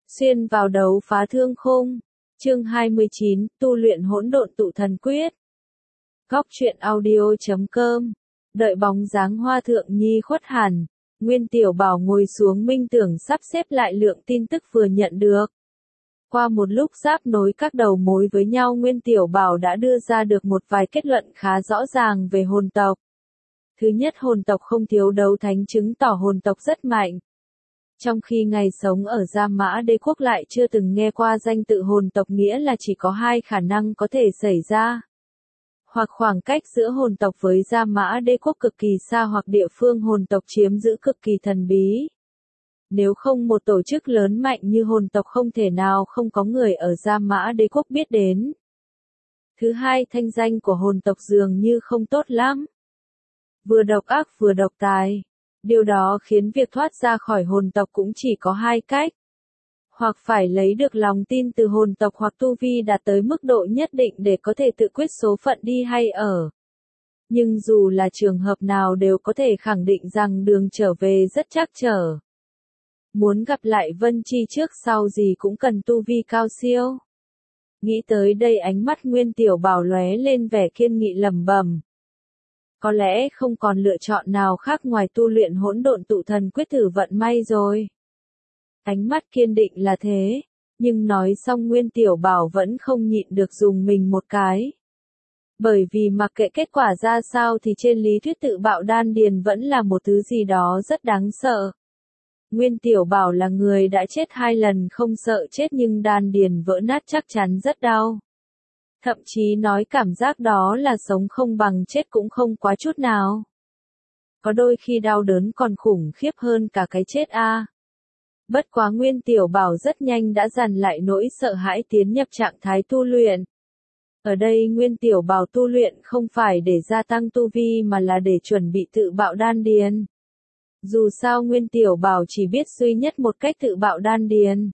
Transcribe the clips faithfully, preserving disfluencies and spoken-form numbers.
Xuyên vào đấu phá thương khung. Chương hai mươi chín, tu luyện hỗn độn tụ thần quyết. Góc truyện audio chấm com. Đợi bóng dáng Hoa Thượng Nhi khuất hẳn, Nguyên Tiểu Bảo ngồi xuống minh tưởng sắp xếp lại lượng tin tức vừa nhận được. Qua một lúc ráp nối các đầu mối với nhau, Nguyên Tiểu Bảo đã đưa ra được một vài kết luận khá rõ ràng về hồn tộc. Thứ nhất, hồn tộc không thiếu đấu thánh, chứng tỏ hồn tộc rất mạnh. Trong khi ngày sống ở Gia Mã Đế Quốc lại chưa từng nghe qua danh tự hồn tộc, nghĩa là chỉ có hai khả năng có thể xảy ra. Hoặc khoảng cách giữa hồn tộc với Gia Mã Đế Quốc cực kỳ xa, hoặc địa phương hồn tộc chiếm giữ cực kỳ thần bí. Nếu không, một tổ chức lớn mạnh như hồn tộc không thể nào không có người ở Gia Mã Đế Quốc biết đến. Thứ hai, thanh danh của hồn tộc dường như không tốt lắm. Vừa độc ác vừa độc tài. Điều đó khiến việc thoát ra khỏi hồn tộc cũng chỉ có hai cách. Hoặc phải lấy được lòng tin từ hồn tộc, hoặc tu vi đạt tới mức độ nhất định để có thể tự quyết số phận đi hay ở. Nhưng dù là trường hợp nào đều có thể khẳng định rằng đường trở về rất trắc trở. Muốn gặp lại Vân Chi trước sau gì cũng cần tu vi cao siêu. Nghĩ tới đây, ánh mắt Nguyên Tiểu Bảo lóe lên vẻ kiên nghị, lẩm bẩm. Có lẽ không còn lựa chọn nào khác ngoài tu luyện hỗn độn tụ thần quyết thử vận may rồi. Ánh mắt kiên định là thế, nhưng nói xong Nguyên Tiểu Bảo vẫn không nhịn được dùng mình một cái. Bởi vì mặc kệ kết quả ra sao thì trên lý thuyết tự bạo đan điền vẫn là một thứ gì đó rất đáng sợ. Nguyên Tiểu Bảo là người đã chết hai lần không sợ chết, nhưng đan điền vỡ nát chắc chắn rất đau. Thậm chí nói cảm giác đó là sống không bằng chết cũng không quá chút nào. Có đôi khi đau đớn còn khủng khiếp hơn cả cái chết a. À. Bất quá Nguyên Tiểu Bảo rất nhanh đã dằn lại nỗi sợ hãi, tiến nhập trạng thái tu luyện. Ở đây Nguyên Tiểu Bảo tu luyện không phải để gia tăng tu vi mà là để chuẩn bị tự bạo đan điền. Dù sao Nguyên Tiểu Bảo chỉ biết duy nhất một cách tự bạo đan điền.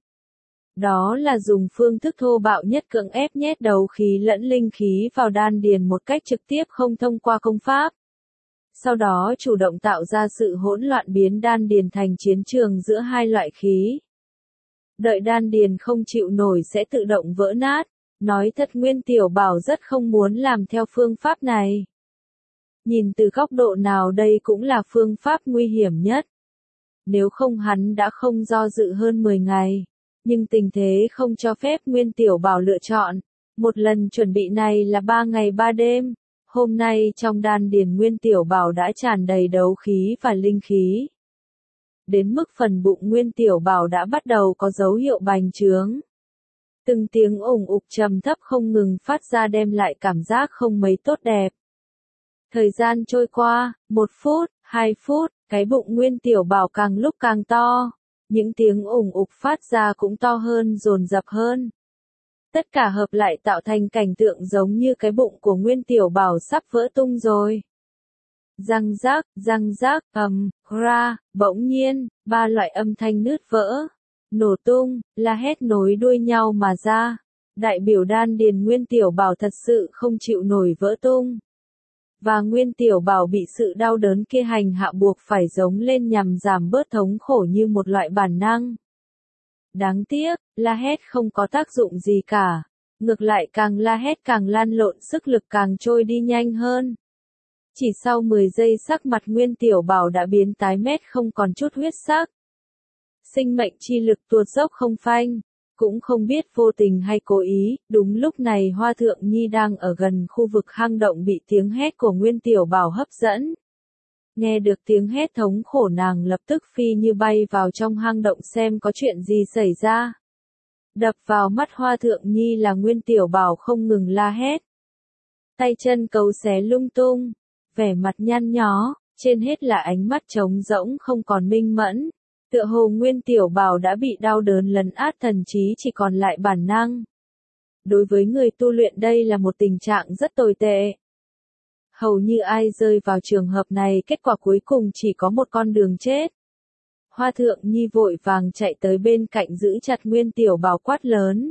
Đó là dùng phương thức thô bạo nhất, cưỡng ép nhét đấu khí lẫn linh khí vào đan điền một cách trực tiếp, không thông qua công pháp. Sau đó chủ động tạo ra sự hỗn loạn, biến đan điền thành chiến trường giữa hai loại khí. Đợi đan điền không chịu nổi sẽ tự động vỡ nát. Nói thật, Nguyên Tiểu Bảo rất không muốn làm theo phương pháp này. Nhìn từ góc độ nào đây cũng là phương pháp nguy hiểm nhất. Nếu không hắn đã không do dự hơn mười ngày. Nhưng tình thế không cho phép Nguyên Tiểu Bảo lựa chọn. Một lần chuẩn bị này là ba ngày ba đêm. Hôm nay trong đan điền Nguyên Tiểu Bảo đã tràn đầy đấu khí và linh khí. Đến mức phần bụng Nguyên Tiểu Bảo đã bắt đầu có dấu hiệu bành trướng. Từng tiếng ủng ục trầm thấp không ngừng phát ra, đem lại cảm giác không mấy tốt đẹp. Thời gian trôi qua, một phút, hai phút, cái bụng Nguyên Tiểu Bảo càng lúc càng to. Những tiếng ủng ục phát ra cũng to hơn, dồn dập hơn. Tất cả hợp lại tạo thành cảnh tượng giống như cái bụng của Nguyên Tiểu Bảo sắp vỡ tung rồi. Răng rác, răng rác, ầm, ra, bỗng nhiên, ba loại âm thanh nứt vỡ, nổ tung, la hét nối đuôi nhau mà ra. Đại biểu đan điền Nguyên Tiểu Bảo thật sự không chịu nổi, vỡ tung. Và Nguyên Tiểu Bảo bị sự đau đớn kia hành hạ, buộc phải giống lên nhằm giảm bớt thống khổ như một loại bản năng. Đáng tiếc, la hét không có tác dụng gì cả. Ngược lại, càng la hét càng lan lộn, sức lực càng trôi đi nhanh hơn. Chỉ sau mười giây, sắc mặt Nguyên Tiểu Bảo đã biến tái mét, không còn chút huyết sắc. Sinh mệnh chi lực tuột dốc không phanh. Cũng không biết vô tình hay cố ý, đúng lúc này Hoa Thượng Nhi đang ở gần khu vực hang động bị tiếng hét của Nguyên Tiểu Bảo hấp dẫn. Nghe được tiếng hét thống khổ, nàng lập tức phi như bay vào trong hang động xem có chuyện gì xảy ra. Đập vào mắt Hoa Thượng Nhi là Nguyên Tiểu Bảo không ngừng la hét. Tay chân cấu xé lung tung, vẻ mặt nhăn nhó, trên hết là ánh mắt trống rỗng không còn minh mẫn. Tựa hồ Nguyên Tiểu Bảo đã bị đau đớn lấn át thần trí, chỉ còn lại bản năng. Đối với người tu luyện đây là một tình trạng rất tồi tệ. Hầu như ai rơi vào trường hợp này, kết quả cuối cùng chỉ có một con đường chết. Hoa Thượng Nhi vội vàng chạy tới bên cạnh giữ chặt Nguyên Tiểu Bảo, quát lớn.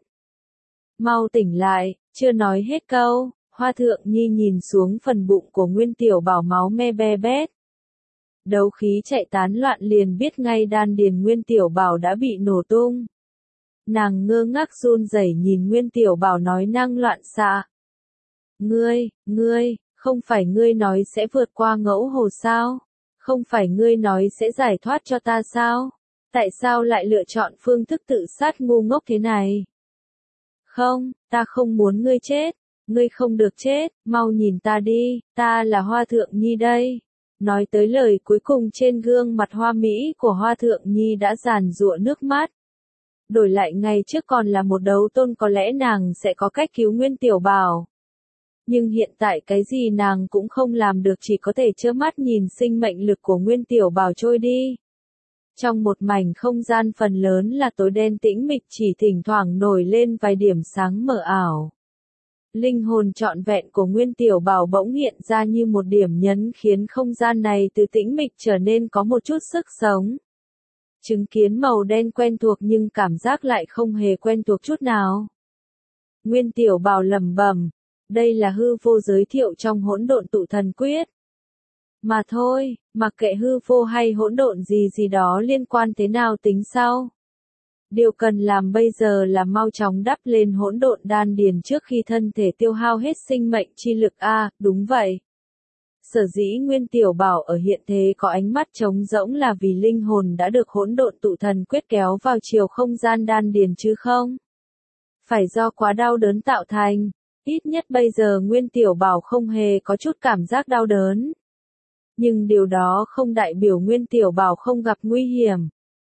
Mau tỉnh lại, chưa nói hết câu, Hoa Thượng Nhi nhìn xuống phần bụng của Nguyên Tiểu Bảo, máu me be bét. Đấu khí chạy tán loạn, liền biết ngay đan điền Nguyên Tiểu Bảo đã bị nổ tung. Nàng ngơ ngác run rẩy nhìn Nguyên Tiểu Bảo nói năng loạn xạ. Ngươi, ngươi, không phải ngươi nói sẽ vượt qua ngẫu hồ sao? Không phải ngươi nói sẽ giải thoát cho ta sao? Tại sao lại lựa chọn phương thức tự sát ngu ngốc thế này? Không, ta không muốn ngươi chết. Ngươi không được chết, mau nhìn ta đi, ta là Hoa Thượng Nhi đây. Nói tới lời cuối cùng trên gương mặt hoa mỹ của Hoa Thượng Nhi đã giàn giụa nước mắt. Đổi lại ngày trước còn là một đấu tôn có lẽ nàng sẽ có cách cứu Nguyên Tiểu Bảo. Nhưng hiện tại cái gì nàng cũng không làm được, chỉ có thể trơ mắt nhìn sinh mệnh lực của Nguyên Tiểu Bảo trôi đi. Trong một mảnh không gian phần lớn là tối đen tĩnh mịch, chỉ thỉnh thoảng nổi lên vài điểm sáng mờ ảo. Linh hồn trọn vẹn của Nguyên Tiểu Bảo bỗng hiện ra như một điểm nhấn khiến không gian này từ tĩnh mịch trở nên có một chút sức sống. Chứng kiến màu đen quen thuộc nhưng cảm giác lại không hề quen thuộc chút nào. Nguyên Tiểu Bảo lẩm bẩm, đây là hư vô giới thiệu trong hỗn độn tụ thần quyết. Mà thôi, mặc kệ hư vô hay hỗn độn gì gì đó liên quan thế nào tính sau. Điều cần làm bây giờ là mau chóng đắp lên hỗn độn đan điền trước khi thân thể tiêu hao hết sinh mệnh chi lực a, à, đúng vậy. Sở dĩ Nguyên Tiểu Bảo ở hiện thế có ánh mắt trống rỗng là vì linh hồn đã được hỗn độn tụ thần quyết kéo vào chiều không gian đan điền chứ không. Phải do quá đau đớn tạo thành, ít nhất bây giờ Nguyên Tiểu Bảo không hề có chút cảm giác đau đớn. Nhưng điều đó không đại biểu Nguyên Tiểu Bảo không gặp nguy hiểm.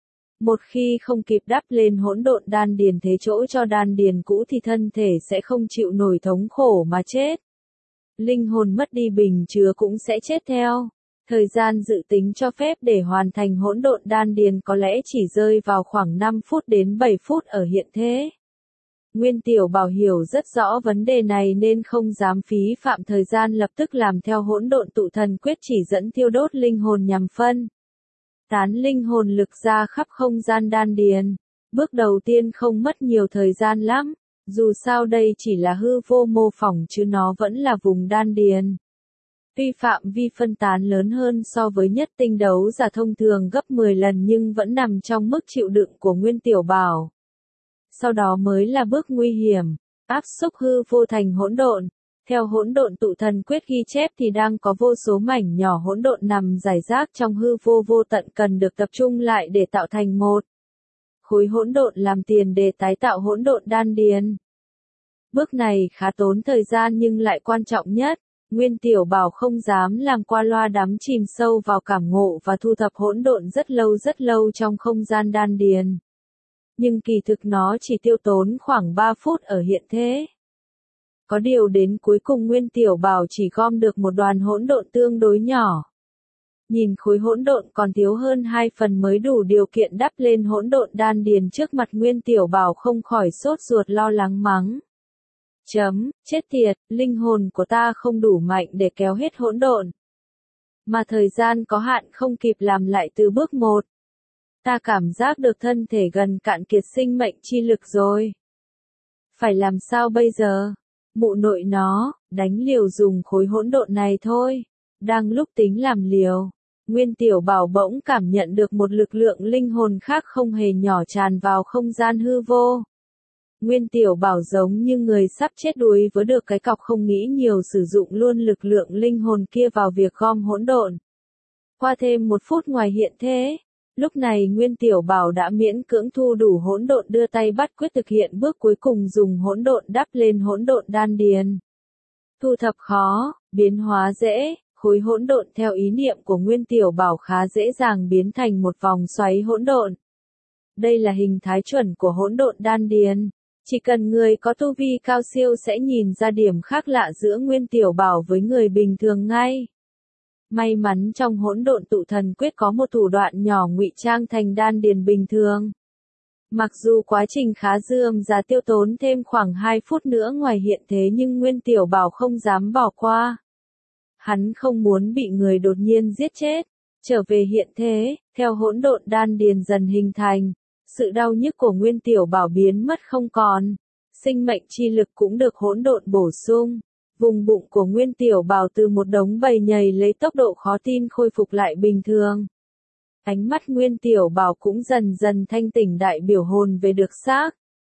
Một khi không kịp đắp lên hỗn độn đan điền thế chỗ cho đan điền cũ thì thân thể sẽ không chịu nổi thống khổ mà chết. Linh hồn mất đi bình chứa cũng sẽ chết theo. Thời gian dự tính cho phép để hoàn thành hỗn độn đan điền có lẽ chỉ rơi vào khoảng năm phút đến bảy phút ở hiện thế. Nguyên Tiểu Bảo hiểu rất rõ vấn đề này nên không dám phí phạm thời gian lập tức làm theo hỗn độn tụ thần quyết chỉ dẫn thiêu đốt linh hồn nhằm phân tán linh hồn lực ra khắp không gian đan điền. Bước đầu tiên không mất nhiều thời gian lắm, dù sao đây chỉ là hư vô mô phỏng chứ nó vẫn là vùng đan điền. Tuy phạm vi phân tán lớn hơn so với nhất tinh đấu giả thông thường gấp mười lần nhưng vẫn nằm trong mức chịu đựng của Nguyên Tiểu Bảo. Sau đó mới là bước nguy hiểm, áp xúc hư vô thành hỗn độn. Theo hỗn độn tụ thần quyết ghi chép thì đang có vô số mảnh nhỏ hỗn độn nằm rải rác trong hư vô vô tận cần được tập trung lại để tạo thành một khối hỗn độn làm tiền để tái tạo hỗn độn đan điền. Bước này khá tốn thời gian nhưng lại quan trọng nhất. Nguyên Tiểu Bảo không dám làm qua loa đắm chìm sâu vào cảm ngộ và thu thập hỗn độn rất lâu rất lâu trong không gian đan điền. Nhưng kỳ thực nó chỉ tiêu tốn khoảng ba phút ở hiện thế. Có điều đến cuối cùng Nguyên Tiểu Bảo chỉ gom được một đoàn hỗn độn tương đối nhỏ. Nhìn khối hỗn độn còn thiếu hơn hai phần mới đủ điều kiện đắp lên hỗn độn đan điền trước mặt Nguyên Tiểu Bảo không khỏi sốt ruột lo lắng mắng. Chấm, chết tiệt, linh hồn của ta không đủ mạnh để kéo hết hỗn độn. Mà thời gian có hạn không kịp làm lại từ bước một. Ta cảm giác được thân thể gần cạn kiệt sinh mệnh chi lực rồi. Phải làm sao bây giờ? Mụ nội nó, đánh liều dùng khối hỗn độn này thôi. Đang lúc tính làm liều, Nguyên Tiểu Bảo bỗng cảm nhận được một lực lượng linh hồn khác không hề nhỏ tràn vào không gian hư vô. Nguyên Tiểu Bảo giống như người sắp chết đuối với được cái cọc không nghĩ nhiều sử dụng luôn lực lượng linh hồn kia vào việc gom hỗn độn. Qua thêm một phút ngoài hiện thế, lúc này Nguyên Tiểu Bảo đã miễn cưỡng thu đủ hỗn độn đưa tay bắt quyết thực hiện bước cuối cùng dùng hỗn độn đắp lên hỗn độn đan điền. Thu thập khó, biến hóa dễ, khối hỗn độn theo ý niệm của Nguyên Tiểu Bảo khá dễ dàng biến thành một vòng xoáy hỗn độn. Đây là hình thái chuẩn của hỗn độn đan điền. Chỉ cần người có tu vi cao siêu sẽ nhìn ra điểm khác lạ giữa Nguyên Tiểu Bảo với người bình thường ngay. May mắn trong hỗn độn tụ thần quyết có một thủ đoạn nhỏ ngụy trang thành đan điền bình thường. Mặc dù quá trình khá dườm già tiêu tốn thêm khoảng hai phút nữa ngoài hiện thế nhưng Nguyên Tiểu Bảo không dám bỏ qua. Hắn không muốn bị người đột nhiên giết chết. Trở về hiện thế, theo hỗn độn đan điền dần hình thành, sự đau nhức của Nguyên Tiểu Bảo biến mất không còn. Sinh mệnh chi lực cũng được hỗn độn bổ sung. Vùng bụng của Nguyên Tiểu Bảo từ một đống bầy nhầy lấy tốc độ khó tin khôi phục lại bình thường. Ánh mắt Nguyên Tiểu Bảo cũng dần dần thanh tỉnh đại biểu hồn về được xác.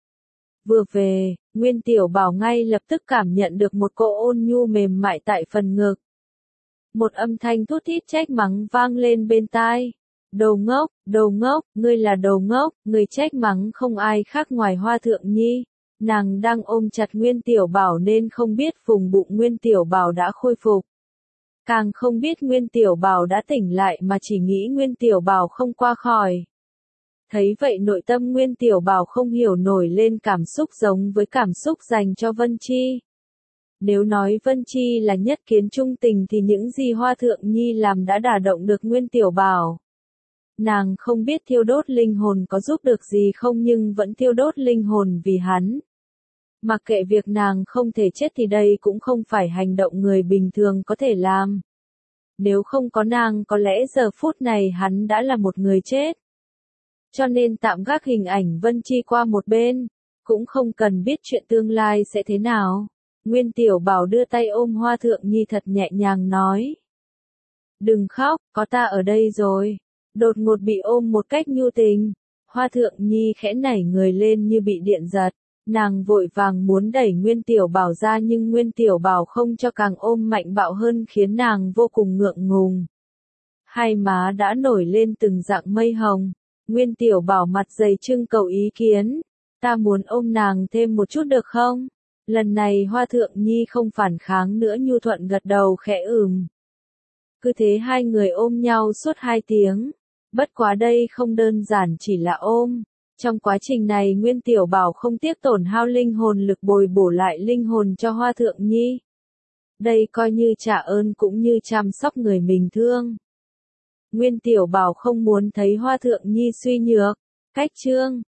Vừa về, Nguyên Tiểu Bảo ngay lập tức cảm nhận được một cỗ ôn nhu mềm mại tại phần ngực. Một âm thanh thút thít trách mắng vang lên bên tai. Đồ ngốc, đồ ngốc, ngươi là đồ ngốc, người trách mắng không ai khác ngoài Hoa Thượng Nhi. Nàng đang ôm chặt Nguyên Tiểu Bảo nên không biết vùng bụng Nguyên Tiểu Bảo đã khôi phục. Càng không biết Nguyên Tiểu Bảo đã tỉnh lại mà chỉ nghĩ Nguyên Tiểu Bảo không qua khỏi. Thấy vậy nội tâm Nguyên Tiểu Bảo không hiểu nổi lên cảm xúc giống với cảm xúc dành cho Vân Chi. Nếu nói Vân Chi là nhất kiến trung tình thì những gì Hoa Thượng Nhi làm đã đả động được Nguyên Tiểu Bảo. Nàng không biết thiêu đốt linh hồn có giúp được gì không nhưng vẫn thiêu đốt linh hồn vì hắn. Mặc kệ việc nàng không thể chết thì đây cũng không phải hành động người bình thường có thể làm. Nếu không có nàng có lẽ giờ phút này hắn đã là một người chết. Cho nên tạm gác hình ảnh Vân Chi qua một bên, cũng không cần biết chuyện tương lai sẽ thế nào. Nguyên Tiểu Bảo đưa tay ôm Hoa Thượng Nhi thật nhẹ nhàng nói. Đừng khóc, có ta ở đây rồi. Đột ngột bị ôm một cách nhu tình. Hoa Thượng Nhi khẽ nảy người lên như bị điện giật. Nàng vội vàng muốn đẩy Nguyên Tiểu Bảo ra nhưng Nguyên Tiểu Bảo không cho càng ôm mạnh bạo hơn khiến nàng vô cùng ngượng ngùng. Hai má đã nổi lên từng dạng mây hồng. Nguyên Tiểu Bảo mặt dày trưng cầu ý kiến. Ta muốn ôm nàng thêm một chút được không? Lần này Hoa Thượng Nhi không phản kháng nữa nhu thuận gật đầu khẽ ừm. Cứ thế hai người ôm nhau suốt hai tiếng. Bất quá đây không đơn giản chỉ là ôm. Trong quá trình này Nguyên Tiểu Bảo không tiếc tổn hao linh hồn lực bồi bổ lại linh hồn cho Hoa Thượng Nhi. Đây coi như trả ơn cũng như chăm sóc người mình thương. Nguyên Tiểu Bảo không muốn thấy Hoa Thượng Nhi suy nhược. Cách chương